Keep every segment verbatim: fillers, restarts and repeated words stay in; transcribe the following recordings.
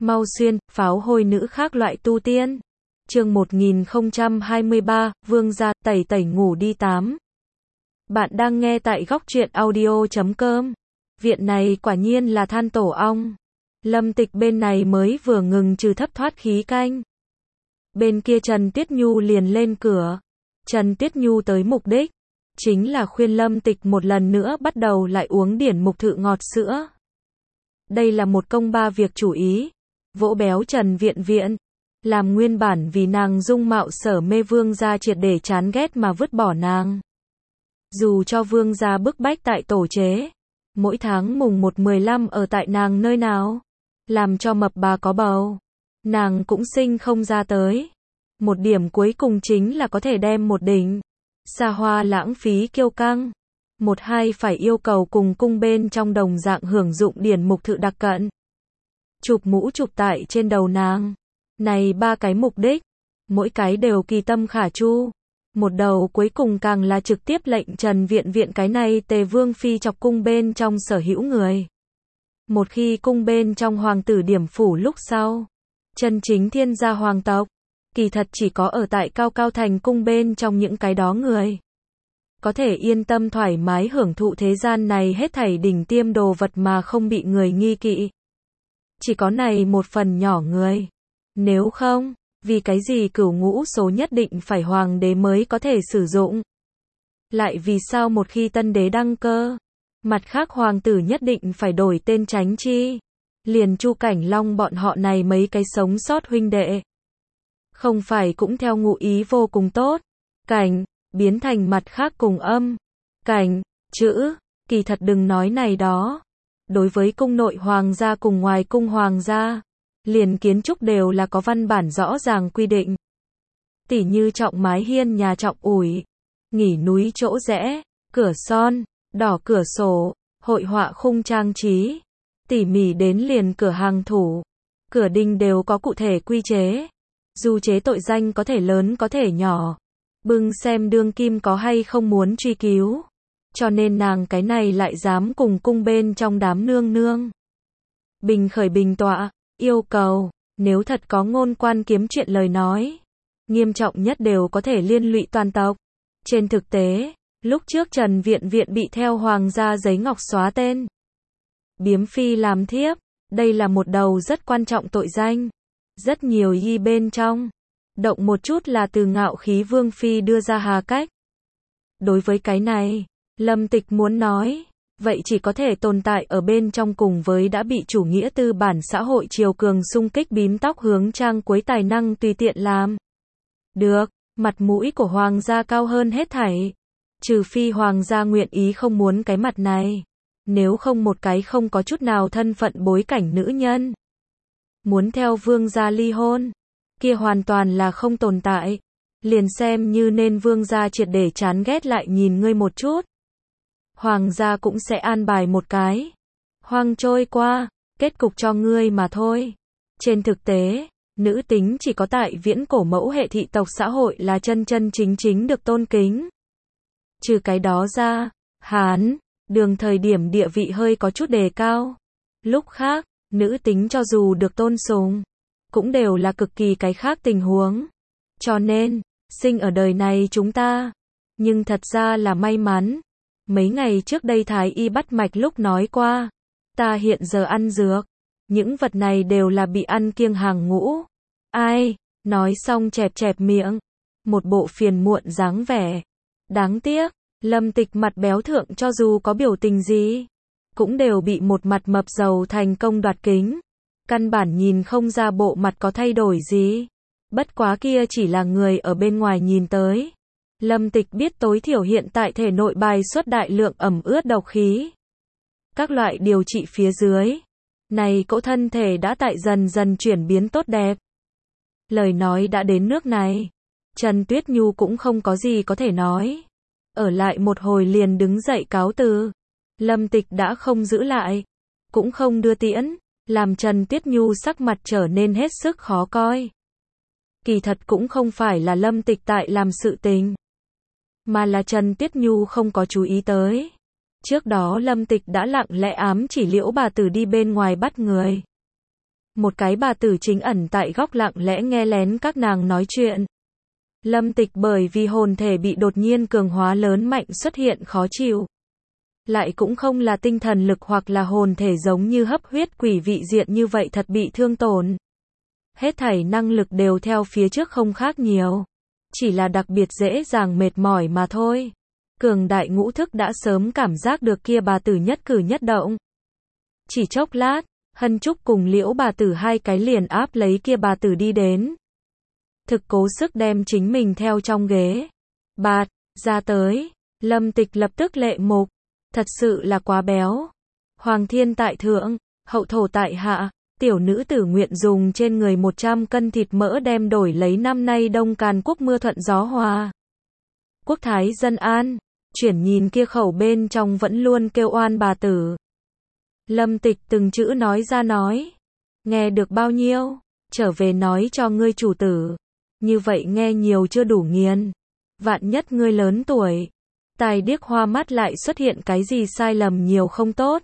Mau xuyên, pháo hôi nữ khác loại tu tiên. Chương một nghìn không trăm hai mươi ba, Vương gia, tẩy tẩy ngủ đi tám. Bạn đang nghe tại góc truyện audio chấm com. Viện này quả nhiên là than tổ ong. Lâm Tịch bên này mới vừa ngừng trừ thấp thoát khí canh. Bên kia Trần Tuyết Nhu liền lên cửa. Trần Tuyết Nhu tới mục đích, chính là khuyên Lâm Tịch một lần nữa bắt đầu lại uống điển mục thự ngọt sữa. Đây là một công ba việc chủ ý. Vỗ béo Trần Viện Viện. Làm nguyên bản vì nàng dung mạo sở mê Vương gia triệt để chán ghét mà vứt bỏ nàng. Dù cho Vương gia bức bách tại tổ chế. Mỗi tháng mùng một mười lăm ở tại nàng nơi nào. Làm cho mập bà có bầu. Nàng cũng sinh không ra tới. Một điểm cuối cùng chính là có thể đem một đỉnh. Xa hoa lãng phí kiêu căng. Một hai phải yêu cầu cùng cung bên trong đồng dạng hưởng dụng điển mục thự đặc cận. Chụp mũ chụp tại trên đầu nàng. Này ba cái mục đích. Mỗi cái đều kỳ tâm khả chu. Một đầu cuối cùng càng là trực tiếp lệnh Trần Viện Viện cái này Tề Vương Phi chọc cung bên trong sở hữu người. Một khi cung bên trong hoàng tử điểm phủ lúc sau. Chân chính thiên gia hoàng tộc. Kỳ thật chỉ có ở tại Cao Cao Thành cung bên trong những cái đó người. Có thể yên tâm thoải mái hưởng thụ thế gian này hết thảy đỉnh tiêm đồ vật mà không bị người nghi kỵ. Chỉ có này một phần nhỏ người. Nếu không, vì cái gì cửu ngũ số nhất định phải hoàng đế mới có thể sử dụng? Lại vì sao một khi tân đế đăng cơ, mặt khác hoàng tử nhất định phải đổi tên tránh chi? Liền Chu Cảnh Long bọn họ này mấy cái sống sót huynh đệ. Không phải cũng theo ngụ ý vô cùng tốt. Cảnh, biến thành mặt khác cùng âm. Cảnh, chữ, kỳ thật đừng nói này đó. Đối với cung nội hoàng gia cùng ngoài cung hoàng gia, liền kiến trúc đều là có văn bản rõ ràng quy định. Tỉ như trọng mái hiên nhà trọng ủi, nghỉ núi chỗ rẽ, cửa son, đỏ cửa sổ, hội họa khung trang trí, tỉ mỉ đến liền cửa hàng thủ, cửa đình đều có cụ thể quy chế. Dù chế tội danh có thể lớn có thể nhỏ, bưng xem đương kim có hay không muốn truy cứu. Cho nên nàng cái này lại dám cùng cung bên trong đám nương nương. Bình khởi bình tọa, yêu cầu, nếu thật có ngôn quan kiếm chuyện lời nói, nghiêm trọng nhất đều có thể liên lụy toàn tộc. Trên thực tế, lúc trước Trần Viện Viện bị theo hoàng gia giấy ngọc xóa tên. Biếm phi làm thiếp, đây là một đầu rất quan trọng tội danh. Rất nhiều y bên trong, động một chút là từ ngạo khí Vương Phi đưa ra hà cách. Đối với cái này, Lâm Tịch muốn nói, vậy chỉ có thể tồn tại ở bên trong cùng với đã bị chủ nghĩa tư bản xã hội triều cường xung kích bím tóc hướng trang cuối tài năng tùy tiện làm. Được, mặt mũi của hoàng gia cao hơn hết thảy. Trừ phi hoàng gia nguyện ý không muốn cái mặt này. Nếu không một cái không có chút nào thân phận bối cảnh nữ nhân. Muốn theo vương gia ly hôn, kia hoàn toàn là không tồn tại. Liền xem như nên vương gia triệt để chán ghét lại nhìn ngươi một chút. Hoàng gia cũng sẽ an bài một cái. Hoang trôi qua, kết cục cho ngươi mà thôi. Trên thực tế, nữ tính chỉ có tại viễn cổ mẫu hệ thị tộc xã hội là chân chân chính chính được tôn kính. Trừ cái đó ra, Hán, đường thời điểm địa vị hơi có chút đề cao. Lúc khác, nữ tính cho dù được tôn sùng, cũng đều là cực kỳ cái khác tình huống. Cho nên, sinh ở đời này chúng ta, nhưng thật ra là may mắn. Mấy ngày trước đây Thái y bắt mạch lúc nói qua, ta hiện giờ ăn dược, những vật này đều là bị ăn kiêng hàng ngũ. Ai, nói xong chẹp chẹp miệng, một bộ phiền muộn dáng vẻ. Đáng tiếc, Lâm Tịch mặt béo thượng cho dù có biểu tình gì, cũng đều bị một mặt mập dầu thành công đoạt kính. Căn bản nhìn không ra bộ mặt có thay đổi gì. Bất quá kia chỉ là người ở bên ngoài nhìn tới. Lâm Tịch biết tối thiểu hiện tại thể nội bài xuất đại lượng ẩm ướt độc khí. Các loại điều trị phía dưới. Này cỗ thân thể đã tại dần dần chuyển biến tốt đẹp. Lời nói đã đến nước này. Trần Tuyết Nhu cũng không có gì có thể nói. Ở lại một hồi liền đứng dậy cáo từ. Lâm Tịch đã không giữ lại. Cũng không đưa tiễn. Làm Trần Tuyết Nhu sắc mặt trở nên hết sức khó coi. Kỳ thật cũng không phải là Lâm Tịch tại làm sự tình. Mà là Trần Tuyết Nhu không có chú ý tới. Trước đó Lâm Tịch đã lặng lẽ ám chỉ Liễu bà tử đi bên ngoài bắt người. một cái bà tử chính ẩn tại góc lặng lẽ nghe lén các nàng nói chuyện. Lâm Tịch bởi vì hồn thể bị đột nhiên cường hóa lớn mạnh xuất hiện khó chịu. Lại cũng không là tinh thần lực hoặc là hồn thể giống như hấp huyết quỷ vị diện như vậy thật bị thương tổn. Hết thảy năng lực đều theo phía trước không khác nhiều. Chỉ là đặc biệt dễ dàng mệt mỏi mà thôi. Cường đại ngũ thức đã sớm cảm giác được kia bà tử nhất cử nhất động. Chỉ chốc lát, Hân Trúc cùng Liễu bà tử hai cái liền áp lấy kia bà tử đi đến. Thực cố sức đem chính mình theo trong ghế. Bạt, ra tới. Lâm Tịch lập tức lệ mục. Thật sự là quá béo. Hoàng thiên tại thượng, hậu thổ tại hạ. Tiểu nữ tử nguyện dùng trên người một trăm cân thịt mỡ đem đổi lấy năm nay Đông Càn Quốc mưa thuận gió hòa. Quốc thái dân an. Chuyển nhìn kia khẩu bên trong vẫn luôn kêu oan bà tử. Lâm Tịch từng chữ nói ra nói. Nghe được bao nhiêu? Trở về nói cho ngươi chủ tử. Như vậy nghe nhiều chưa đủ nghiền. Vạn nhất ngươi lớn tuổi. Tài điếc hoa mắt lại xuất hiện cái gì sai lầm nhiều không tốt.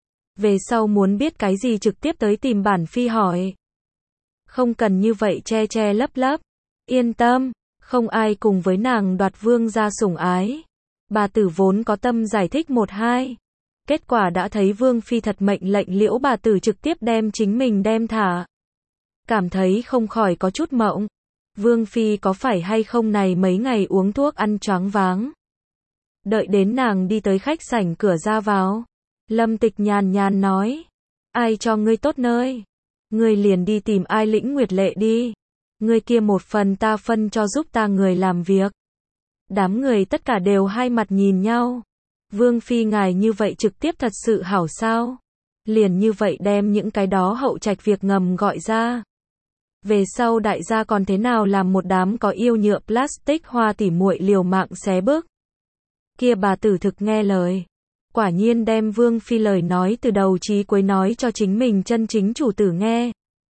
Về sau muốn biết cái gì trực tiếp tới tìm bản phi hỏi. Không cần như vậy che che lấp lấp. Yên tâm, không ai cùng với nàng đoạt vương gia sủng ái. Bà tử vốn có tâm giải thích một hai. Kết quả đã thấy vương phi thật mệnh lệnh Liễu bà tử trực tiếp đem chính mình đem thả. Cảm thấy không khỏi có chút mộng. Vương phi có phải hay không này mấy ngày uống thuốc ăn choáng váng. Đợi đến nàng đi tới khách sảnh cửa ra vào. Lâm Tịch nhàn nhàn nói. Ai cho ngươi tốt nơi? Ngươi liền đi tìm ai lĩnh nguyệt lệ đi. Ngươi kia một phần ta phân cho giúp ta người làm việc. Đám người tất cả đều hai mặt nhìn nhau. Vương phi ngài như vậy trực tiếp thật sự hảo sao? Liền như vậy đem những cái đó hậu trạch việc ngầm gọi ra. Về sau đại gia còn thế nào làm một đám có yêu nhựa plastic hoa tỉ muội liều mạng xé bước. Kia bà tử thực nghe lời. Quả nhiên đem vương phi lời nói từ đầu chí cuối nói cho chính mình chân chính chủ tử nghe.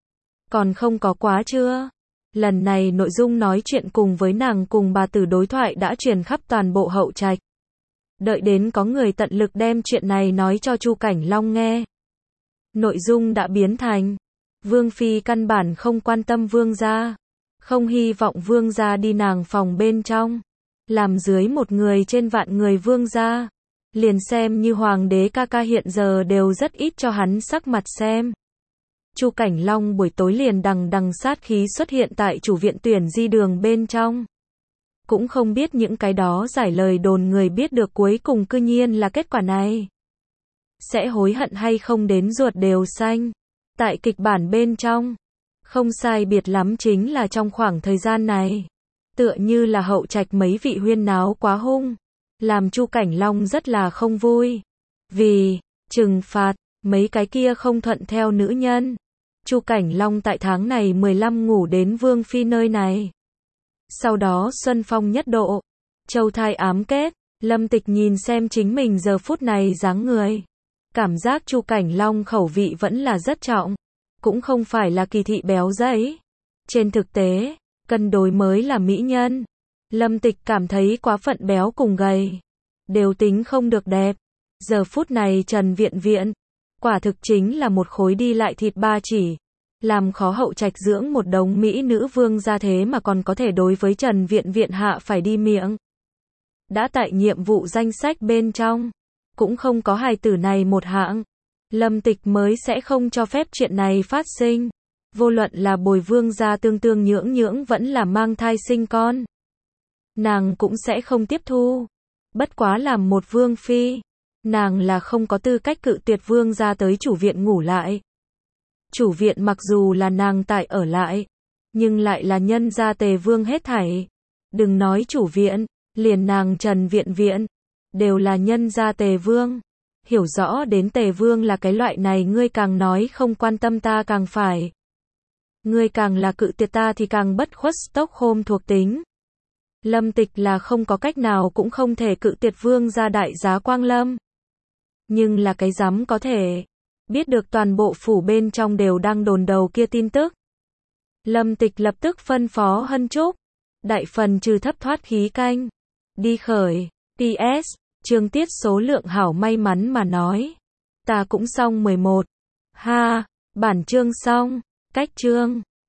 Còn không có quá chưa? Lần này nội dung nói chuyện cùng với nàng cùng bà tử đối thoại đã truyền khắp toàn bộ hậu trạch. Đợi đến có người tận lực đem chuyện này nói cho Chu Cảnh Long nghe. Nội dung đã biến thành vương phi căn bản không quan tâm vương gia, không hy vọng vương gia đi nàng phòng bên trong, làm dưới một người trên vạn người vương gia, liền xem như hoàng đế ca ca hiện giờ đều rất ít cho hắn sắc mặt xem. Chu Cảnh Long buổi tối liền đằng đằng sát khí xuất hiện tại chủ viện tuyển di đường bên trong. Cũng không biết những cái đó giải lời đồn người biết được cuối cùng cư nhiên là kết quả này. Sẽ hối hận hay không đến ruột đều xanh. Tại kịch bản bên trong, không sai biệt lắm chính là trong khoảng thời gian này. Tựa như là hậu trạch mấy vị huyên náo quá hung. Làm Chu Cảnh Long rất là không vui. Vì, trừng phạt, mấy cái kia không thuận theo nữ nhân. Chu Cảnh Long tại tháng này mười lăm ngủ đến vương phi nơi này. Sau đó xuân phong nhất độ. Châu thai ám kết. Lâm Tịch nhìn xem chính mình giờ phút này dáng người. Cảm giác Chu Cảnh Long khẩu vị vẫn là rất trọng. Cũng không phải là kỳ thị béo dẫy. Trên thực tế, cân đối mới là mỹ nhân. Lâm Tịch cảm thấy quá phận béo cùng gầy. Đều tính không được đẹp. Giờ phút này Trần Viện Viện. Quả thực chính là một khối đi lại thịt ba chỉ. Làm khó hậu trạch dưỡng một đống mỹ nữ vương ra thế mà còn có thể đối với Trần Viện Viện hạ phải đi miệng. Đã tại nhiệm vụ danh sách bên trong. Cũng không có hài tử này một hạng. Lâm Tịch mới sẽ không cho phép chuyện này phát sinh. Vô luận là bồi vương gia tương tương nhưỡng nhưỡng vẫn là mang thai sinh con. Nàng cũng sẽ không tiếp thu. Bất quá làm một vương phi. Nàng là không có tư cách cự tuyệt vương gia tới chủ viện ngủ lại. Chủ viện mặc dù là nàng tại ở lại. Nhưng lại là nhân gia Tề Vương hết thảy. Đừng nói chủ viện. Liền nàng Trần Viện Viện. Đều là nhân gia Tề Vương. Hiểu rõ đến Tề Vương là cái loại này ngươi càng nói không quan tâm ta càng phải. Ngươi càng là cự tuyệt ta thì càng bất khuất Stockholm thuộc tính. Lâm Tịch là không có cách nào cũng không thể cự tuyệt vương gia đại giá Quang Lâm. Nhưng là cái dám có thể. Biết được toàn bộ phủ bên trong đều đang đồn đầu kia tin tức. Lâm Tịch lập tức phân phó Hân Trúc. Đại phần trừ thấp thoát khí canh. Đi khởi. pê ét. Chương tiết số lượng hảo may mắn mà nói. Ta cũng xong mười một. Ha. Bản chương xong. Cách chương